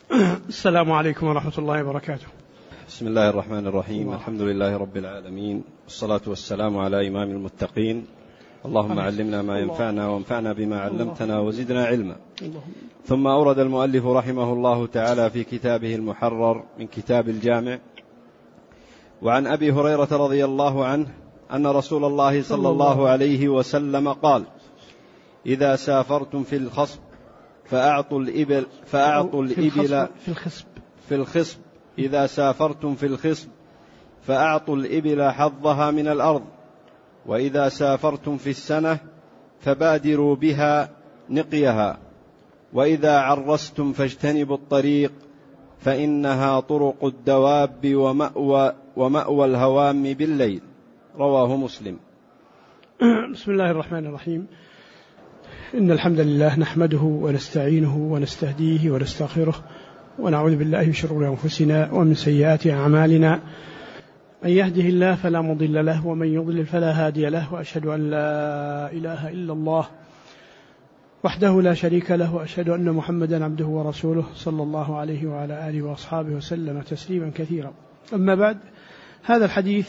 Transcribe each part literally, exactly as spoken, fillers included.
السلام عليكم ورحمة الله وبركاته. بسم الله الرحمن الرحيم. الله. الحمد لله رب العالمين، والصلاة والسلام على إمام المتقين. اللهم علمنا ما ينفعنا وانفعنا بما علمتنا وزدنا علما. ثم أورد المؤلف رحمه الله تعالى في كتابه المحرر من كتاب الجامع: وعن أبي هريرة رضي الله عنه أن رسول الله صلى الله عليه وسلم قال: إذا سافرتم في الخصب فأعطوا الإبل فأعطوا الإبل في الخصب في الخصب إذا سافرتم في الخصب فأعطوا الإبل حظها من الأرض، وإذا سافرتم في السنة فبادروا بها نقيها، وإذا عرستم فاجتنبوا الطريق فإنها طرق الدواب ومأوى, ومأوى الهوام بالليل. رواه مسلم. بسم الله الرحمن الرحيم. إن الحمد لله نحمده ونستعينه ونستهديه ونستغفره، ونعوذ بالله من شرور أنفسنا ومن سيئات أعمالنا. من يهده الله فلا مضل له، ومن يضلل فلا هادي له، وأشهد أن لا إله إلا الله وحده لا شريك له، وأشهد أن محمدا عبده ورسوله صلى الله عليه وعلى آله وأصحابه وسلم تسليما كثيرا. أما بعد، هذا الحديث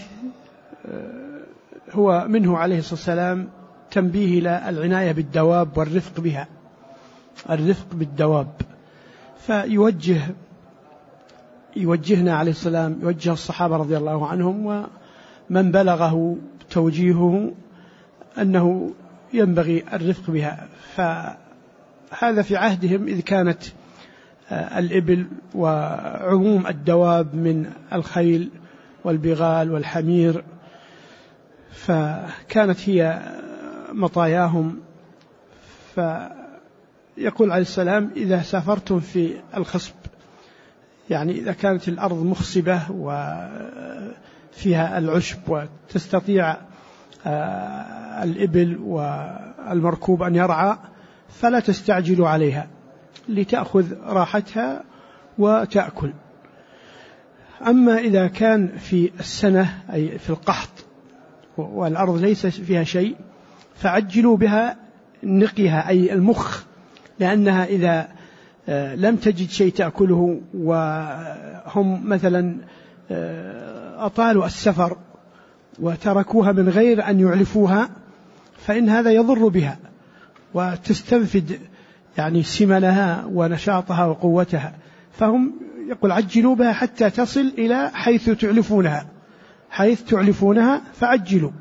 هو منه عليه الصلاة والسلام تنبيه إلى العناية بالدواب والرفق بها، الرفق بالدواب. فيوجه يوجهنا عليه السلام، يوجه الصحابة رضي الله عنهم ومن بلغه توجيهه أنه ينبغي الرفق بها. فهذا في عهدهم إذ كانت الإبل وعموم الدواب من الخيل والبغال والحمير، فكانت هي مطاياهم. فيقول عليه السلام: إذا سافرتم في الخصب، يعني إذا كانت الأرض مخصبة وفيها العشب وتستطيع الإبل والمركوب أن يرعى، فلا تستعجلوا عليها لتأخذ راحتها وتأكل. أما إذا كان في السنة أي في القحط والأرض ليس فيها شيء، فعجلوا بها نقيها أي المخ، لأنها إذا لم تجد شيء تأكله وهم مثلا أطالوا السفر وتركوها من غير أن يعلفوها، فإن هذا يضر بها وتستنفد يعني سمنها ونشاطها وقوتها. فهم يقول عجلوا بها حتى تصل إلى حيث تعلفونها حيث تعلفونها فعجلوا.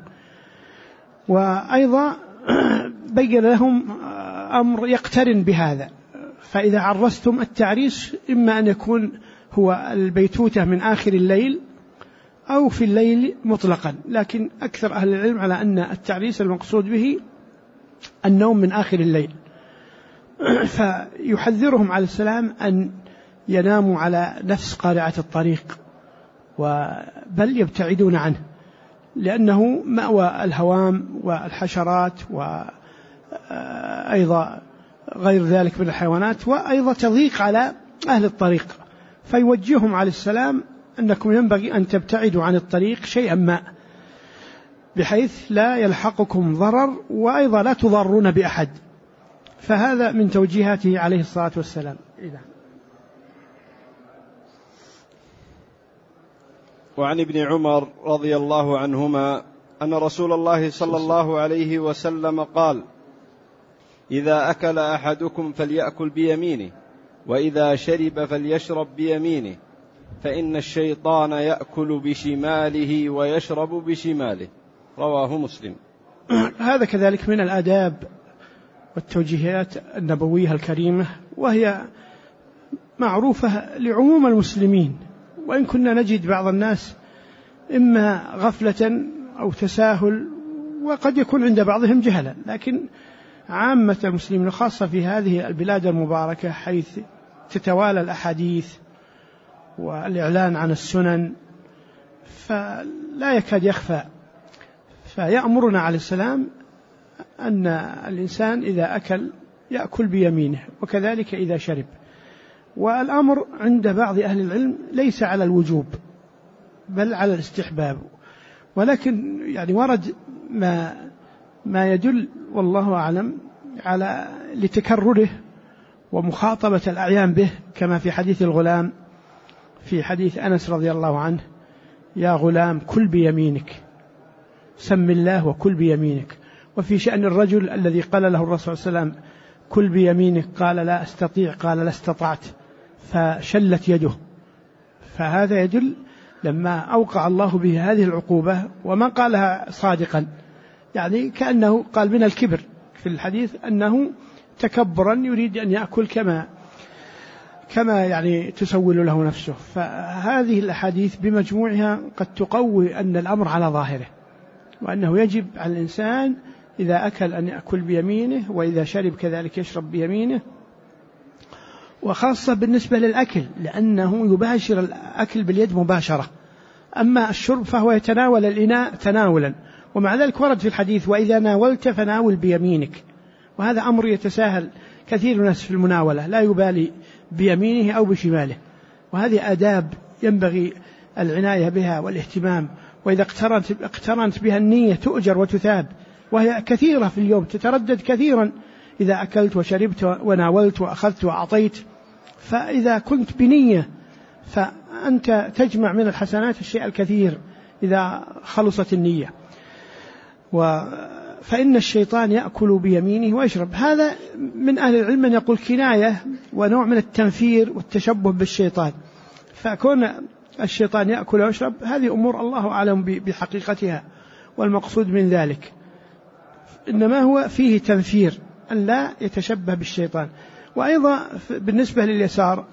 وأيضا بين لهم أمر يقترن بهذا: فإذا عرستم، التعريس إما أن يكون هو البيتوتة من آخر الليل أو في الليل مطلقا، لكن أكثر أهل العلم على أن التعريس المقصود به النوم من آخر الليل. فيحذرهم عليه السلام أن يناموا على نفس قارعة الطريق، بل يبتعدون عنه، لأنه مأوى الهوام والحشرات وأيضا غير ذلك من الحيوانات، وأيضا تضيق على أهل الطريق. فيوجههم عليه السلام أنكم ينبغي أن تبتعدوا عن الطريق شيئا ما، بحيث لا يلحقكم ضرر وأيضا لا تضرون بأحد. فهذا من توجيهاته عليه الصلاة والسلام. إذا وعن ابن عمر رضي الله عنهما أن رسول الله صلى الله عليه وسلم قال: إذا أكل أحدكم فليأكل بيمينه، وإذا شرب فليشرب بيمينه، فإن الشيطان يأكل بشماله ويشرب بشماله. رواه مسلم. هذا كذلك من الآداب والتوجيهات النبوية الكريمة، وهي معروفة لعموم المسلمين، وإن كنا نجد بعض الناس إما غفلة أو تساهل، وقد يكون عند بعضهم جهلا، لكن عامة المسلمين خاصة في هذه البلاد المباركة حيث تتوالى الأحاديث والإعلان عن السنن، فلا يكاد يخفى. فيأمرنا عليه السلام أن الإنسان إذا أكل يأكل بيمينه، وكذلك إذا شرب. والأمر عند بعض أهل العلم ليس على الوجوب بل على الاستحباب، ولكن يعني ورد ما ما يدل والله أعلم على لتكرره ومخاطبة الأعيان به، كما في حديث الغلام في حديث أنس رضي الله عنه: يا غلام كل بيمينك، سم الله وكل بيمينك. وفي شأن الرجل الذي قال له الرسول صلى الله عليه وسلم: كل بيمينك، قال: لا أستطيع، قال: لا استطعت، فشلت يده. فهذا يدل لما أوقع الله به هذه العقوبة وما قالها صادقا، يعني كأنه قال من الكبر في الحديث أنه تكبرا يريد أن يأكل كما كما يعني تسول له نفسه. فهذه الأحاديث بمجموعها قد تقوي أن الأمر على ظاهره، وأنه يجب على الإنسان إذا أكل أن يأكل بيمينه، وإذا شرب كذلك يشرب بيمينه، وخاصة بالنسبة للأكل لأنه يباشر الأكل باليد مباشرة. أما الشرب فهو يتناول الإناء تناولا، ومع ذلك ورد في الحديث: وإذا ناولت فناول بيمينك. وهذا أمر يتساهل كثير من الناس في المناولة، لا يبالي بيمينه أو بشماله، وهذه آداب ينبغي العناية بها والاهتمام. وإذا اقترنت, اقترنت بها النية تؤجر وتثاب، وهي كثيرة في اليوم تتردد كثيرا: إذا أكلت وشربت وناولت وأخذت وأعطيت. فإذا كنت بنية فأنت تجمع من الحسنات الشيء الكثير إذا خلصت النية. فإن الشيطان يأكل بيمينه ويشرب. هذا من أهل العلم من يقول كناية ونوع من التنفير والتشبه بالشيطان. فكون الشيطان يأكل ويشرب هذه أمور الله أعلم بحقيقتها، والمقصود من ذلك إنما هو فيه تنفير أن لا يتشبه بالشيطان. وأيضا بالنسبة لليسار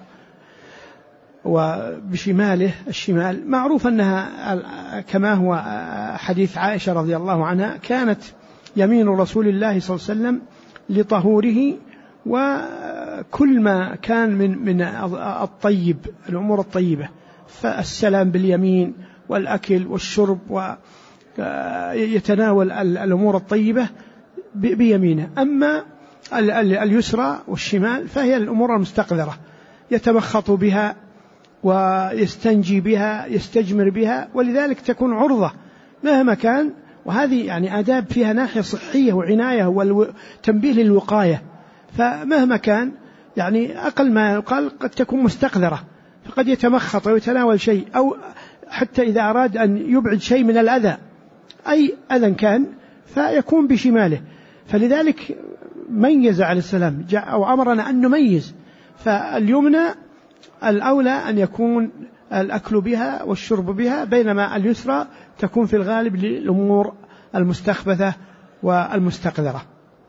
وبشماله الشمال، معروف أنها كما هو حديث عائشة رضي الله عنها: كانت يمين رسول الله صلى الله عليه وسلم لطهوره، وكل ما كان من من الطيب، الأمور الطيبة، فالسلام باليمين والأكل والشرب، ويتناول الأمور الطيبة بيمينه. أما اليسرى والشمال فهي الأمور المستقذرة، يتمخط بها ويستنجي بها، يستجمر بها، ولذلك تكون عرضة مهما كان. وهذه يعني آداب فيها ناحية صحية وعناية وتنبيه للوقاية. فمهما كان يعني أقل ما يقال قد تكون مستقذرة، فقد يتمخط ويتناول شيء، أو حتى إذا أراد أن يبعد شيء من الأذى أي أذى كان فيكون بشماله. فلذلك ميز عليه السلام أو أمرنا أن نميز، فاليمنى الأولى أن يكون الأكل بها والشرب بها، بينما اليسرى تكون في الغالب للأمور المستخبثة والمستقذرة.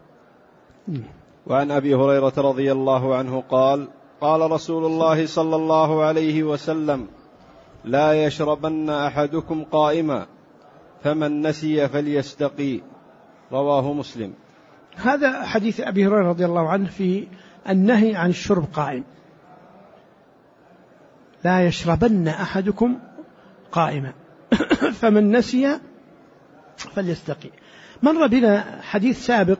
وعن أبي هريرة رضي الله عنه قال: قال رسول الله صلى الله عليه وسلم: لا يشربن أحدكم قائما، فمن نسي فليستقي. رواه مسلم. هذا حديث أبي هريرة رضي الله عنه في النهي عن الشرب قائم: لا يشربن أحدكم قائما فمن نسي فليستقي. مر بنا حديث سابق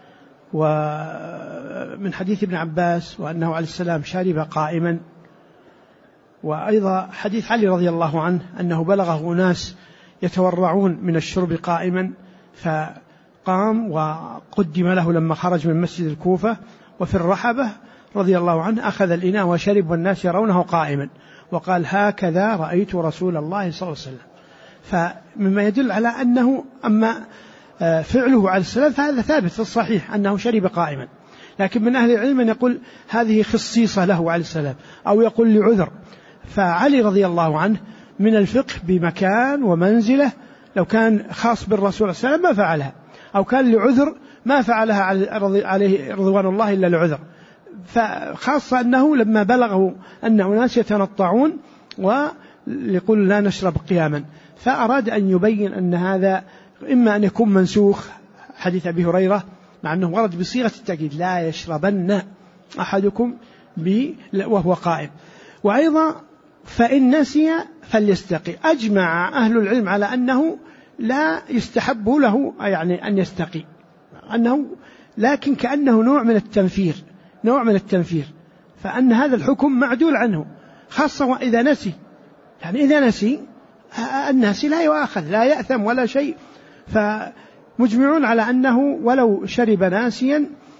ومن حديث ابن عباس وأنه عليه السلام شرب قائما، وأيضا حديث علي رضي الله عنه أنه بلغه ناس يتورعون من الشرب قائما، فقام وقدم له لما خرج من مسجد الكوفة. وفي الرحبة رضي الله عنه أخذ الإناء وشرب والناس يرونه قائما، وقال: هكذا رأيت رسول الله صلى الله عليه وسلم. فمما يدل على أنه أما فعله عليه السلام فهذا ثابت في الصحيح أنه شرب قائما. لكن من أهل العلم من يقول هذه خصيصة له عليه السلام، أو يقول لعذر. فعلي رضي الله عنه من الفقه بمكان ومنزله، لو كان خاص بالرسول صلى الله عليه وسلم ما فعلها، أو كان لعذر ما فعلها عليه رضوان الله إلا لعذر. فخاصة أنه لما بلغه أن أناس يتنطعون ويقول لا نشرب قياما، فأراد أن يبين أن هذا إما أن يكون منسوخ حديث أبي هريرة، مع أنه ورد بصيغة التأكيد: لا يشربن أحدكم وهو قائم. وأيضا فإن نسي فليستقي. أجمع أهل العلم على أنه لا يستحب له يعني أن يستقي، أنه لكن كأنه نوع من التنفير، نوع من التنفير، فأن هذا الحكم معدول عنه، خاصة إذا نسي. يعني إذا نسي الناس لا يؤاخذ، لا يأثم ولا شيء. فمجمعون على أنه ولو شرب ناسيا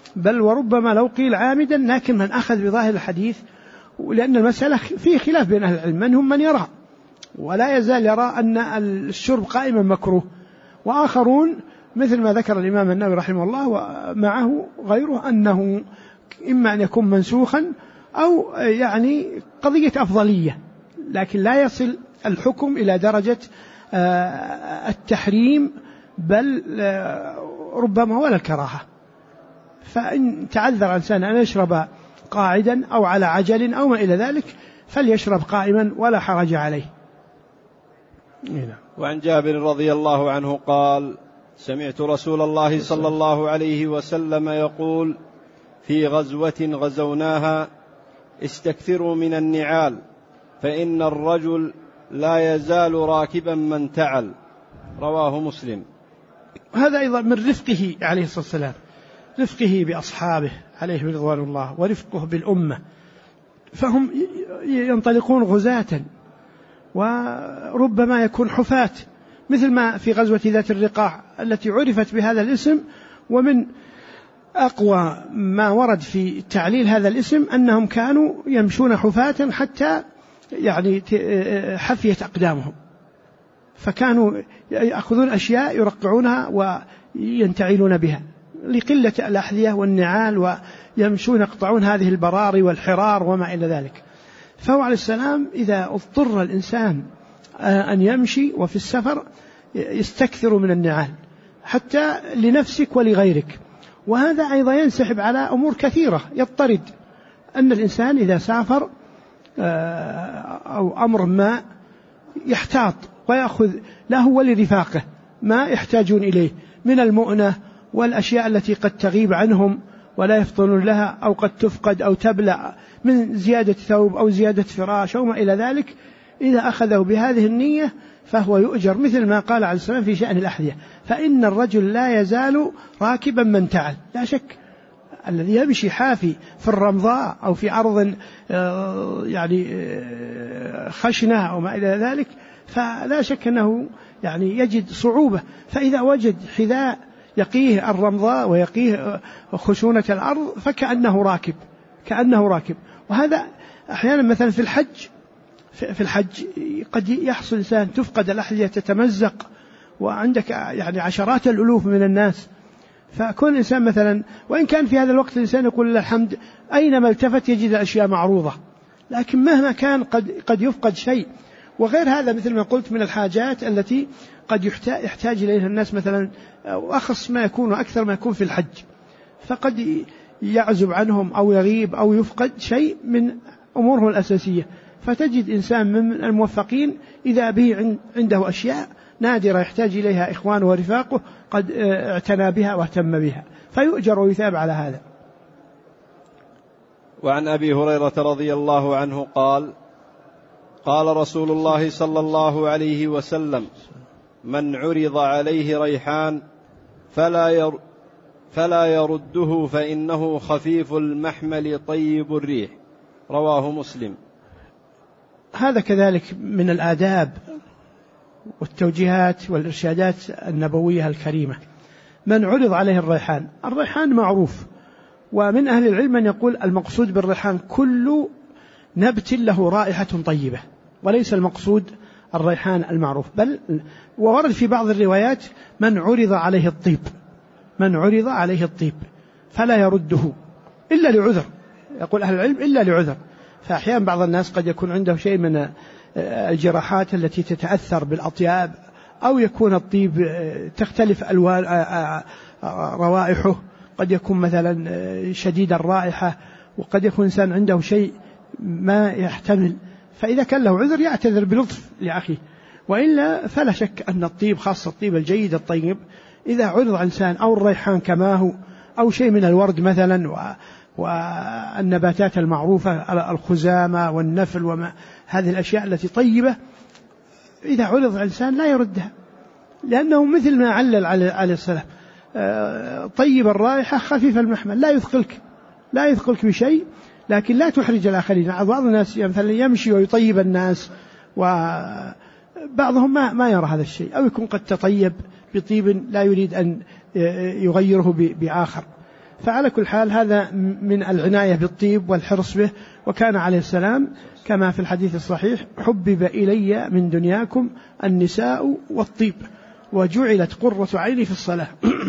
بل وربما لو قيل عامدا، لكن من أخذ بظاهر الحديث، لأن المسألة فيه خلاف بين أهل العلم، منهم من يرى ولا يزال يرى أن الشرب قائما مكروه، وآخرون مثل ما ذكر الإمام النووي رحمه الله ومعه غيره أنه إما أن يكون منسوخا أو يعني قضية أفضلية، لكن لا يصل الحكم إلى درجة التحريم، بل ربما ولا الكراهة. فإن تعذر إنسان أن يشرب قاعدا أو على عجل أو ما إلى ذلك فليشرب قائما ولا حرج عليه. وعن جابر رضي الله عنه قال: سمعت رسول الله صلى الله عليه وسلم يقول في غزوة غزوناها: استكثروا من النعال فإن الرجل لا يزال راكبا من تعل. رواه مسلم. هذا أيضا من رفقه عليه الصلاة والسلام، رفقه بأصحابه عليه رضوان الله ورفقه بالأمة، فهم ينطلقون غزاة وربما يكون حفاة، مثل ما في غزوة ذات الرقاع التي عرفت بهذا الاسم. ومن أقوى ما ورد في تعليل هذا الاسم أنهم كانوا يمشون حفاة حتى يعني حفيت أقدامهم، فكانوا يأخذون أشياء يرقعونها وينتعلون بها لقلة الأحذية والنعال، ويمشون يقطعون هذه البراري والحرار وما إلى ذلك. فهو عليه السلام إذا اضطر الإنسان أن يمشي وفي السفر يستكثر من النعال حتى لنفسك ولغيرك. وهذا أيضا ينسحب على أمور كثيرة يضطرد، أن الإنسان إذا سافر أو أمر ما يحتاط ويأخذ له ولرفاقه ما يحتاجون إليه من المؤنة والأشياء التي قد تغيب عنهم ولا يفطنون لها أو قد تفقد أو تبلع من زيادة ثوب أو زيادة فراش أو ما إلى ذلك. إذا أخذه بهذه النية فهو يؤجر، مثل ما قال عليه السلام في شأن الأحذية: فإن الرجل لا يزال راكبا من تعل. لا شك الذي يمشي حافي في الرمضاء أو في أرض يعني خشنة أو ما إلى ذلك فلا شك أنه يعني يجد صعوبة. فإذا وجد حذاء يقيه الرمضاء ويقيه خشونة الأرض فكأنه راكب، كأنه راكب. وهذا أحيانا مثلا في الحج في الحج قد يحصل إنسان تفقد الأحذية تتمزق، وعندك يعني عشرات الألوف من الناس، فكون إنسان مثلا وإن كان في هذا الوقت الإنسان يقول الحمد أينما التفت يجد الأشياء معروضة، لكن مهما كان قد قد يفقد شيء. وغير هذا مثل ما قلت من الحاجات التي قد يحتاج إليها الناس، مثلا وأخص ما يكون وأكثر ما يكون في الحج، فقد يعزب عنهم أو يغيب أو يفقد شيء من أموره الأساسية، فتجد إنسان من الموفقين إذا به عنده أشياء نادرة يحتاج إليها إخوانه ورفاقه قد اعتنى بها واهتم بها، فيؤجر ويثاب على هذا. وعن أبي هريرة رضي الله عنه قال: قال رسول الله صلى الله عليه وسلم: من عرض عليه ريحان فلا ير فلا يرده فإنه خفيف المحمل طيب الريح. رواه مسلم. هذا كذلك من الآداب والتوجيهات والإرشادات النبوية الكريمة. من عرض عليه الريحان، الريحان معروف، ومن أهل العلم من يقول المقصود بالريحان كل نبت له رائحة طيبة، وليس المقصود الريحان المعروف. بل وورد في بعض الروايات من عرض عليه الطيب، من عرض عليه الطيب فلا يرده إلا لعذر، يقول أهل العلم إلا لعذر. فأحيانا بعض الناس قد يكون عنده شيء من الجراحات التي تتأثر بالأطياب، أو يكون الطيب تختلف ألوان روائحه، قد يكون مثلا شديد الرائحة، وقد يكون إنسان عنده شيء ما يحتمل، فإذا كان له عذر يعتذر بلطف لأخيه. وإلا فلا شك أن الطيب خاصة الطيب الجيد الطيب إذا عرض عن إنسان أو الريحان كما هو أو شيء من الورد مثلا والنباتات المعروفة الخزامة والنفل وما هذه الأشياء التي طيبة، إذا عرض عن إنسان لا يردها، لأنه مثل ما علل عليه السلام: طيب الرائحة خفيف المحمل، لا يثقلك لا يثقلك بشيء، لكن لا تحرج الآخرين. بعض الناس مثلا يمشي ويطيب الناس، وبعضهم ما ما يرى هذا الشيء، أو يكون قد تطيب بطيب لا يريد أن يغيره بآخر، فعلى كل حال هذا من العناية بالطيب والحرص به. وكان عليه السلام كما في الحديث الصحيح: حبب إلي من دنياكم النساء والطيب وجعلت قرة عيني في الصلاة.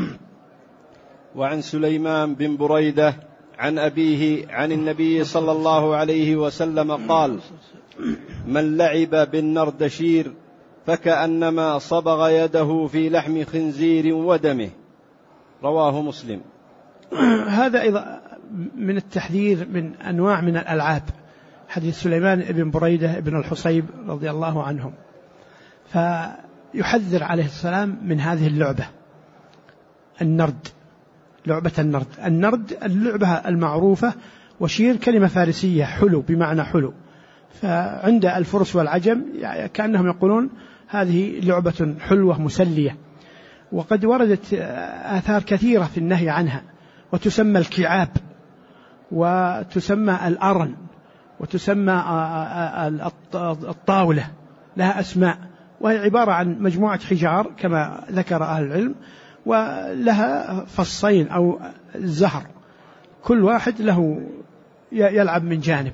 وعن سليمان بن بريدة عن أبيه عن النبي صلى الله عليه وسلم قال: من لعب بالنردشير فكأنما صبغ يده في لحم خنزير ودمه. رواه مسلم. هذا أيضا من التحذير من أنواع من الألعاب، حديث سليمان بن بريدة بن الحصيب رضي الله عنهم، فيحذر عليه السلام من هذه اللعبة النرد، لعبة النرد. النرد اللعبة المعروفة، وشير كلمة فارسية حلو بمعنى حلو، فعند الفرس والعجم يعني كأنهم يقولون هذه لعبة حلوة مسلية. وقد وردت آثار كثيرة في النهي عنها، وتسمى الكعاب، وتسمى الأرن، وتسمى الطاولة، لها أسماء، وهي عبارة عن مجموعة حجار كما ذكر أهل العلم، ولها فصين أو زهر، كل واحد له يلعب من جانب.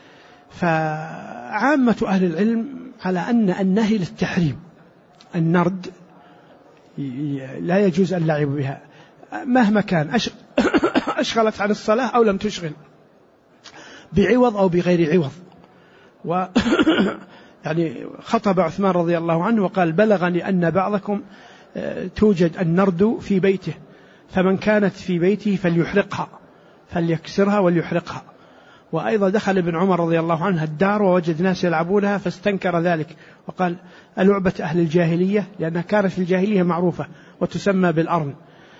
فعامة أهل العلم على أن النهي للتحريم، النرد لا يجوز اللعب بها مهما كان، أشغلت عن الصلاة أو لم تشغل، بعوض أو بغير عوض. و يعني خطب عثمان رضي الله عنه وقال: بلغني أن بعضكم توجد النرد في بيته، فمن كانت في بيته فليحرقها، فليكسرها وليحرقها. وأيضا دخل ابن عمر رضي الله عنه الدار ووجد ناس يلعبونها فاستنكر ذلك وقال: ألعبة أهل الجاهلية، لأنها كانت في الجاهلية معروفة وتسمى بالأرن،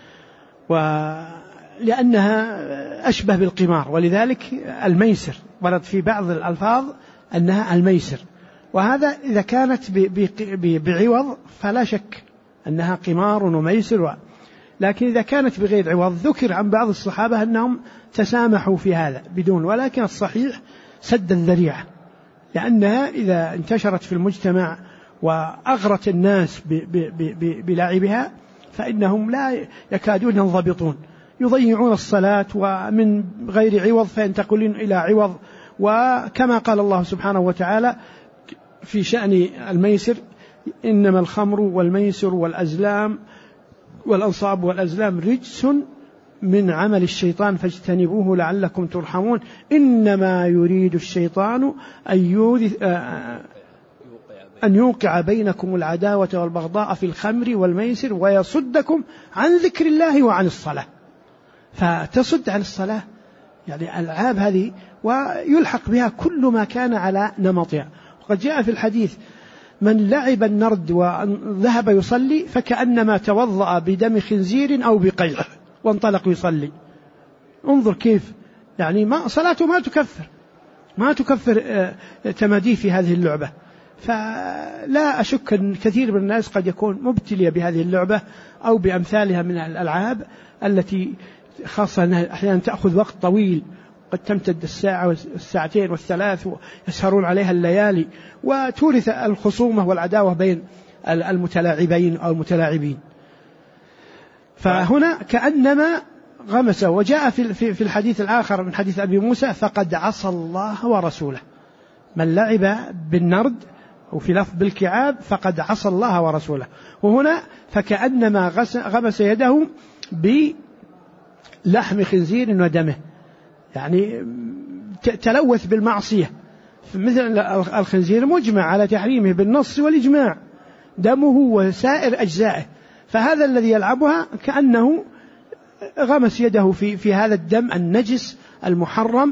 ولأنها أشبه بالقمار، ولذلك الميسر ورد في بعض الألفاظ أنها الميسر، وهذا إذا كانت بعوض فلا شك أنها قمار وميسر، لكن إذا كانت بغير عوض ذكر عن بعض الصحابة أنهم تسامحوا في هذا بدون، ولكن الصحيح سد الذريعة، لأنها إذا انتشرت في المجتمع وأغرت الناس بلعبها فإنهم لا يكادون ينضبطون، يضيعون الصلاة ومن غير عوض فينتقلون إلى عوض. وكما قال الله سبحانه وتعالى في شأن الميسر: إنما الخمر والميسر والأزلام والأنصاب والأزلام رجس من عمل الشيطان فاجتنبوه لعلكم ترحمون إنما يريد الشيطان أن يوقع بينكم العداوة والبغضاء في الخمر والميسر ويصدكم عن ذكر الله وعن الصلاة. فتصد عن الصلاة يعني الألعاب هذه، ويلحق بها كل ما كان على نمطها. وقد جاء في الحديث: من لعب النرد وذهب يصلي فكأنما توضأ بدم خنزير أو بقيع وانطلق يصلي. انظر كيف يعني ما صلاته ما تكفر ما تكفر تماديه في هذه اللعبة. فلا أشك أن كثير من الناس قد يكون مبتلي بهذه اللعبة أو بأمثالها من الألعاب التي خاصة أنها أحيانا تأخذ وقت طويل، قد تمتد الساعة والساعتين والثلاث، ويسهرون عليها الليالي، وتورث الخصومة والعداوة بين المتلاعبين أو المتلاعبين. فهنا كأنما غمس. وجاء في الحديث الآخر من حديث أبي موسى: فقد عصى الله ورسوله. من لعب بالنرد وفي لفظ بالكعاب فقد عصى الله ورسوله. وهنا فكأنما غمس يده بلحم خنزير ودمه، يعني تلوث بالمعصية. مثل الخنزير مجمع على تحريمه بالنص والإجماع، دمه وسائر أجزائه، فهذا الذي يلعبها كأنه غمس يده في في هذا الدم النجس المحرم،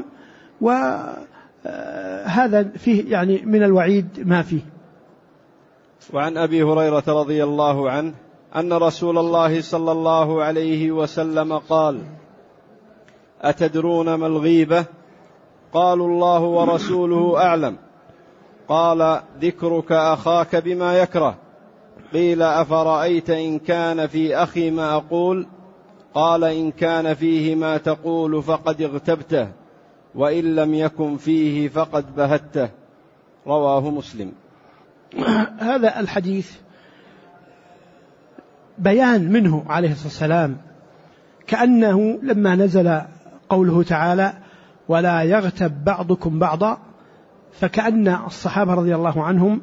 وهذا فيه يعني من الوعيد ما فيه. وعن أبي هريرة رضي الله عنه أن رسول الله صلى الله عليه وسلم قال: أتدرون ما الغيبة؟ قالوا: الله ورسوله أعلم. قال: ذكرك أخاك بما يكره. قيل: أفرأيت إن كان في أخي ما أقول؟ قال: إن كان فيه ما تقول فقد اغتبته، وإن لم يكن فيه فقد بهته. رواه مسلم. هذا الحديث بيان منه عليه الصلاة والسلام كأنه لما نزل قوله تعالى ولا يغتب بعضكم بعضا، فكأن الصحابة رضي الله عنهم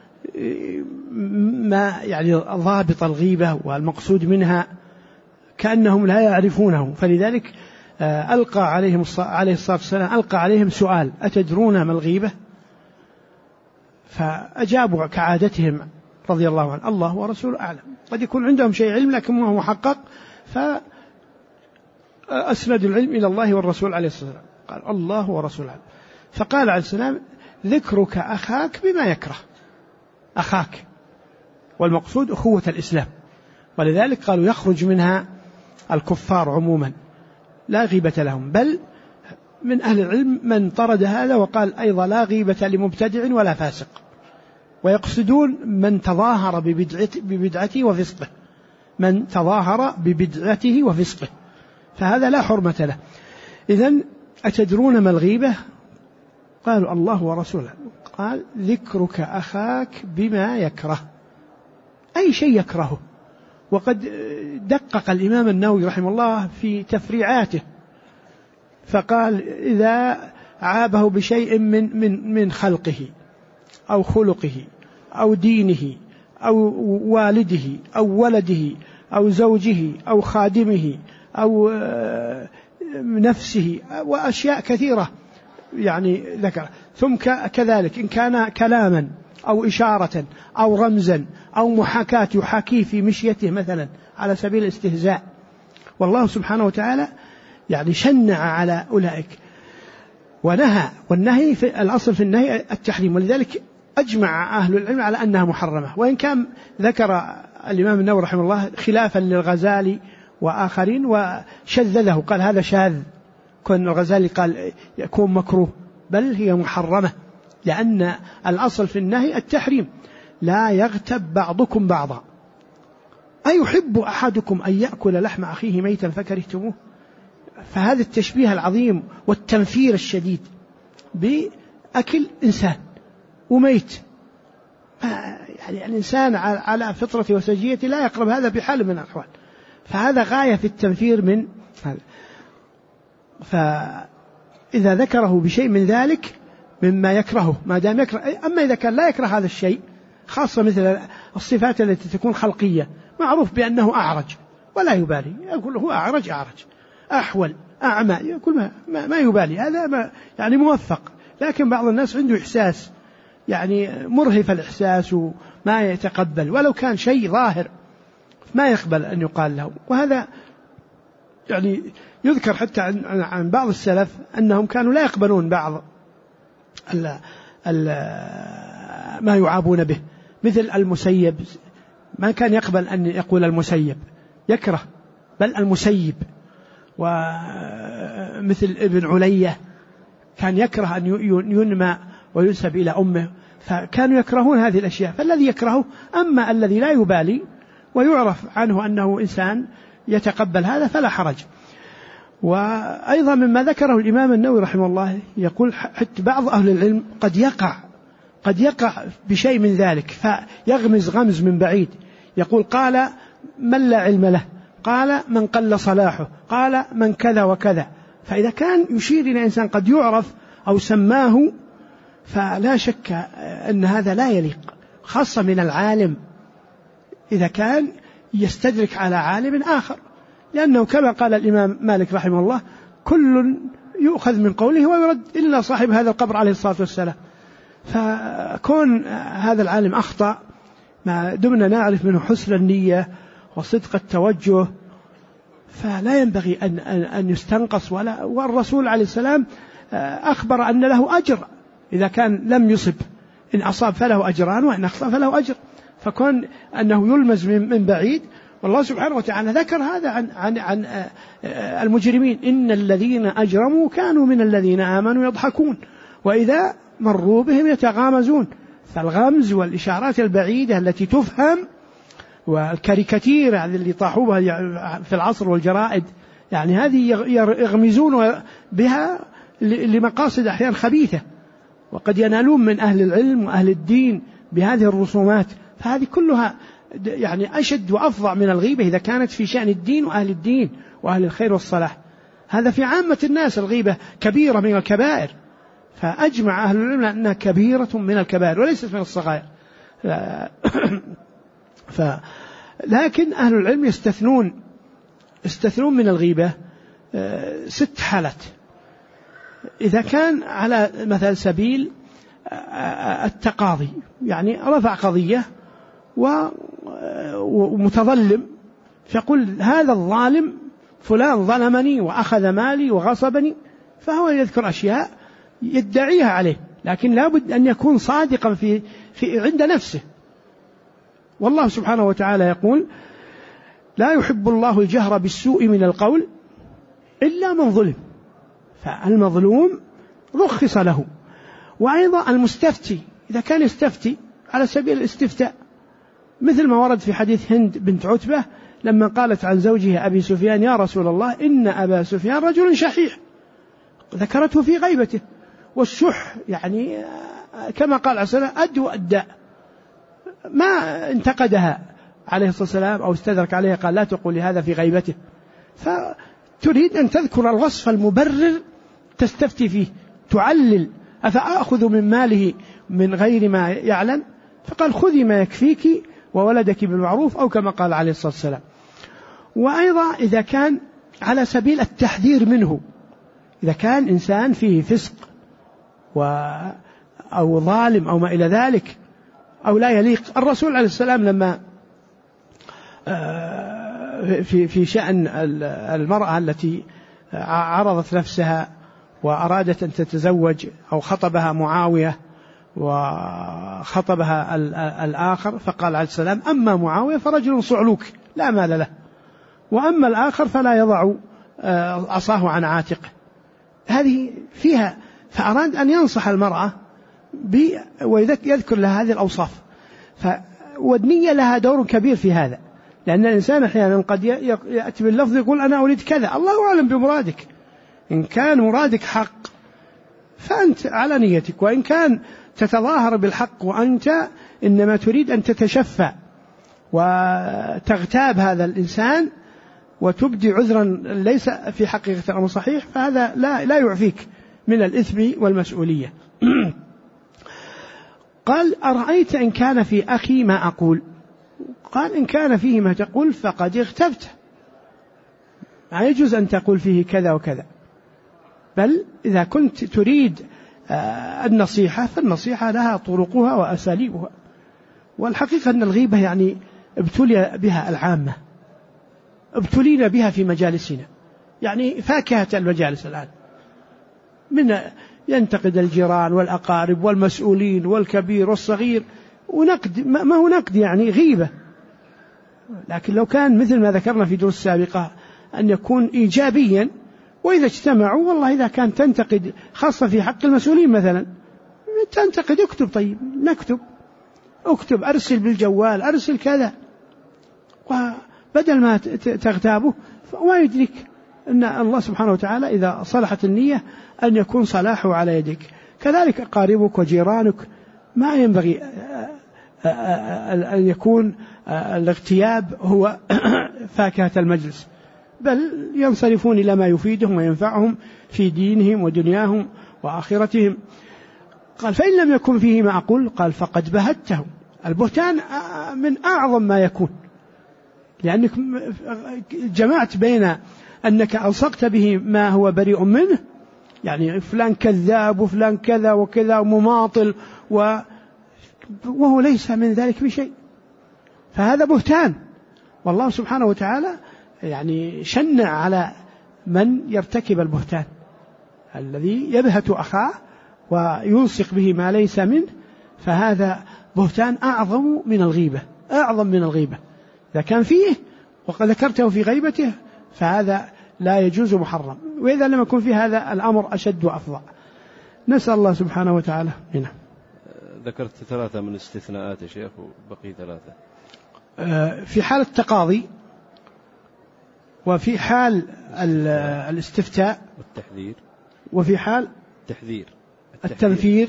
ما يعني ضابط الغيبة والمقصود منها كأنهم لا يعرفونه، فلذلك ألقى عليهم عليه الصلاة والسلام ألقى عليهم سؤال أتدرون ما الغيبة؟ فأجابوا كعادتهم رضي الله عنه الله ورسوله أعلم. قد يكون عندهم شيء علم لكن ما هو محقق، فأسند العلم إلى الله والرسول عليه الصلاة والسلام، قال الله ورسوله أعلم. فقال عليه السلام ذكرك أخاك بما يكره، أخاك والمقصود أخوة الإسلام، ولذلك قالوا يخرج منها الكفار عموما لا غيبة لهم، بل من أهل العلم من طرد هذا وقال أيضا لا غيبة لمبتدع ولا فاسق، ويقصدون من تظاهر ببدعته وفسقه، من تظاهر ببدعته وفسقه، فهذا لا حرمة له. إذن أتدرون ما الغيبة؟ قالوا الله ورسوله. قال ذكرك أخاك بما يكره، أي شيء يكرهه. وقد دقق الإمام النووي رحمه الله في تفريعاته فقال إذا عابه بشيء من, من, من خلقه أو خلقه أو دينه أو والده أو ولده أو زوجه أو خادمه أو نفسه وأشياء كثيرة يعني ذكر. ثم كذلك إن كان كلاما أو إشارة أو رمزا أو محاكاة يحاكيه في مشيته مثلا على سبيل الاستهزاء، والله سبحانه وتعالى يعني شنع على أولئك ونهى، والنهي في الأصل في النهي التحريم، ولذلك أجمع أهل العلم على أنها محرمة. وإن كان ذكر الإمام النووي رحمه الله خلافا للغزالي وآخرين وشذذه، قال هذا شاذ، كون الغزالي قال يكون مكروه، بل هي محرمة، لأن الأصل في النهي التحريم. لا يغتب بعضكم بعضا، أيحب أحدكم أن يأكل لحم أخيه ميتا فكرهتموه؟ فهذا التشبيه العظيم والتنفير الشديد بأكل إنسان وميت، يعني الإنسان على فطرة وسجيته لا يقرب هذا بحال من الأحوال، فهذا غاية في التنفير من هذا. فإذا ذكره بشيء من ذلك مما يكرهه ما دام يكره، أما إذا كان لا يكره هذا الشيء، خاصة مثل الصفات التي تكون خلقية، معروف بأنه أعرج ولا يبالي، يقول هو أعرج أعرج أحول أعمى، يقول ما, ما, ما يبالي، هذا ما يعني موفق. لكن بعض الناس عنده إحساس يعني مرهف الإحساس وما يتقبل، ولو كان شيء ظاهر ما يقبل أن يقال له. وهذا يعني يذكر حتى عن, عن بعض السلف أنهم كانوا لا يقبلون بعض ال ال ما يعابون به، مثل المسيب، ما كان يقبل أن يقول المسيب، يكره، بل المسيب. ومثل ابن علية كان يكره أن ينمى وينسب إلى أمه، فكانوا يكرهون هذه الأشياء. فالذي يكرهه، أما الذي لا يبالي ويعرف عنه أنه إنسان يتقبل هذا فلا حرج. وأيضا مما ذكره الإمام النووي رحمه الله يقول حتى بعض أهل العلم قد يقع قد يقع بشيء من ذلك فيغمز غمز من بعيد، يقول قال من لا علم له، قال من قل صلاحه، قال من كذا وكذا. فإذا كان يشير إلى إنسان قد يعرف أو سماه فلا شك أن هذا لا يليق، خاصة من العالم إذا كان يستدرك على عالم آخر، لأنه كما قال الإمام مالك رحمه الله كل يؤخذ من قوله ويرد إلا صاحب هذا القبر عليه الصلاة والسلام. فكون هذا العالم أخطأ ما دمنا نعرف منه حسن النية وصدق التوجه فلا ينبغي أن, أن يستنقص. ولا والرسول عليه السلام أخبر أن له أجر إذا كان لم يصب، إن أصاب فله أجران وإن أخطأ فله أجر. فكون أنه يلمز من بعيد، والله سبحانه وتعالى ذكر هذا عن, عن, عن المجرمين، إن الذين أجرموا كانوا من الذين آمنوا يضحكون وإذا مروا بهم يتغامزون. فالغمز والإشارات البعيدة التي تفهم والكاريكاتير اللي طاحوها في العصر والجرائد، يعني هذه يغمزون بها لمقاصد أحيان خبيثة، وقد ينالون من أهل العلم وأهل الدين بهذه الرسومات. فهذه كلها يعني أشد وأفظع من الغيبة إذا كانت في شأن الدين وأهل الدين وأهل الخير والصلاح. هذا في عامة الناس. الغيبة كبيرة من الكبائر، فأجمع أهل العلم أنها كبيرة من الكبائر وليست من الصغائر. ف... لكن أهل العلم يستثنون يستثنون من الغيبة ست حالات. إذا كان على مثل سبيل التقاضي، يعني رفع قضية ومتظلم فيقول هذا الظالم فلان ظلمني وأخذ مالي وغصبني، فهو يذكر أشياء يدعيها عليه، لكن لا بد أن يكون صادقا في, في عند نفسه. والله سبحانه وتعالى يقول لا يحب الله الجهر بالسوء من القول إلا من ظلم، فالمظلوم رخص له. وأيضا المستفتي إذا كان يستفتي على سبيل الاستفتاء، مثل ما ورد في حديث هند بنت عتبة لما قالت عن زوجها أبي سفيان يا رسول الله إن أبا سفيان رجل شحيح، ذكرته في غيبته. والشح يعني كما قال عليه السلام أدوى الداء، ما انتقدها عليه الصلاة والسلام أو استدرك عليها قال لا تقولي هذا في غيبته. فتريد أن تذكر الوصف المبرر تستفتي فيه، تعلل أفأخذ من ماله من غير ما يعلم، فقال خذي ما يكفيك وولدك بالمعروف أو كما قال عليه الصلاة والسلام. وأيضا إذا كان على سبيل التحذير منه، إذا كان إنسان فيه فسق و أو ظالم أو ما إلى ذلك أو لا يليق. الرسول عليه السلام لما في في شأن المرأة التي عرضت نفسها وأرادت أن تتزوج أو خطبها معاوية وخطبها الآخر، فقال عليه السلام أما معاوية فرجل صعلوك لا مال له، وأما الآخر فلا يضع عصاه عن عاتقه. هذه فيها، فأراد أن ينصح المرأة ويذكر لها هذه الأوصاف. والنية لها دور كبير في هذا، لأن الإنسان أحيانا قد يأتي باللفظ يقول أنا أريد كذا، الله أعلم بمرادك. إن كان مرادك حق فأنت على نيتك، وإن كان تتظاهر بالحق وأنت إنما تريد أن تتشفى وتغتاب هذا الإنسان وتبدي عذرا ليس في حقيقة الأمر صحيح، فهذا لا, لا يعفيك من الإثم والمسؤولية. قال أرأيت إن كان في أخي ما أقول، قال إن كان فيه ما تقول فقد اغتبته، لا يجوز أن تقول فيه كذا وكذا، بل إذا كنت تريد النصيحة فالنصيحة لها طرقها وأساليبها. والحقيقة أن الغيبة يعني ابتلي بها العامة، ابتلينا بها في مجالسنا، يعني فاكهة المجالس الآن، من ينتقد الجيران والأقارب والمسؤولين والكبير والصغير، ونقد ما هو نقد يعني غيبة. لكن لو كان مثل ما ذكرنا في دروس سابقة أن يكون إيجابيا، وإذا اجتمعوا والله إذا كان تنتقد خاصة في حق المسؤولين مثلا تنتقد اكتب، طيب نكتب، اكتب أرسل بالجوال أرسل كذا، وبدل ما تغتابه وما يدرك أن الله سبحانه وتعالى إذا صلحت النية أن يكون صلاحه على يدك. كذلك أقاربك وجيرانك ما ينبغي أن يكون الاغتياب هو فاكهة المجلس، بل ينصرفون إلى ما يفيدهم وينفعهم في دينهم ودنياهم وآخرتهم. قال فإن لم يكن فيه ما أقول، قال فقد بهته. البهتان من أعظم ما يكون، لأنك جمعت بين أنك ألصقت به ما هو بريء منه، يعني فلان كذاب وفلان كذا وكذا ومماطل و... وهو ليس من ذلك بشيء، فهذا بهتان. والله سبحانه وتعالى يعني شنع على من يرتكب البهتان، الذي يبهت أخاه ويلصق به ما ليس منه، فهذا بهتان أعظم من الغيبة، أعظم من الغيبة. إذا كان فيه وقد ذكرته في غيبته فهذا لا يجوز محرم، وإذا لم يكن في هذا الأمر أشد وأفضل. نسأل الله سبحانه وتعالى هنا. ذكرت ثلاثة من الاستثناءات يا شيخ وبقي ثلاثة. في حال التقاضي، وفي حال الاستفتاء والتحذير، وفي حال التحذير التنفير،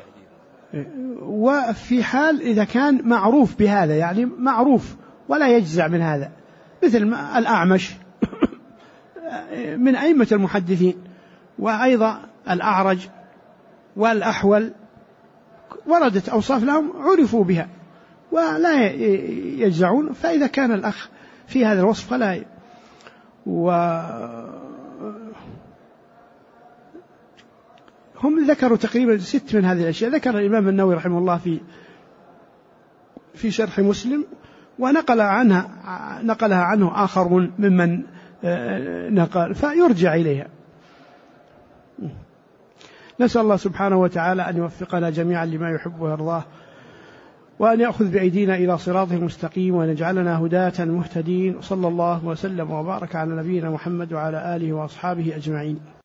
وفي حال إذا كان معروف بهذا، يعني معروف ولا يجزع من هذا، مثل الأعمش من أئمة المحدثين، وأيضا الأعرج والأحول وردت أوصاف لهم عرفوا بها ولا يجزعون. فإذا كان الأخ في هذا الوصف فلا ي... وهم ذكروا تقريبا ست من هذه الأشياء. ذكر الإمام النووي رحمه الله في في شرح مسلم، ونقل عنها نقلها عنه آخرون ممن نقل، فيرجع إليها. نسأل الله سبحانه وتعالى أن يوفقنا جميعا لما يحب ويرضاه، وأن يأخذ بأيدينا إلى صراطه المستقيم، وأن يجعلنا هداة مهتدين. صلى الله وسلم وبارك على نبينا محمد وعلى آله وأصحابه أجمعين.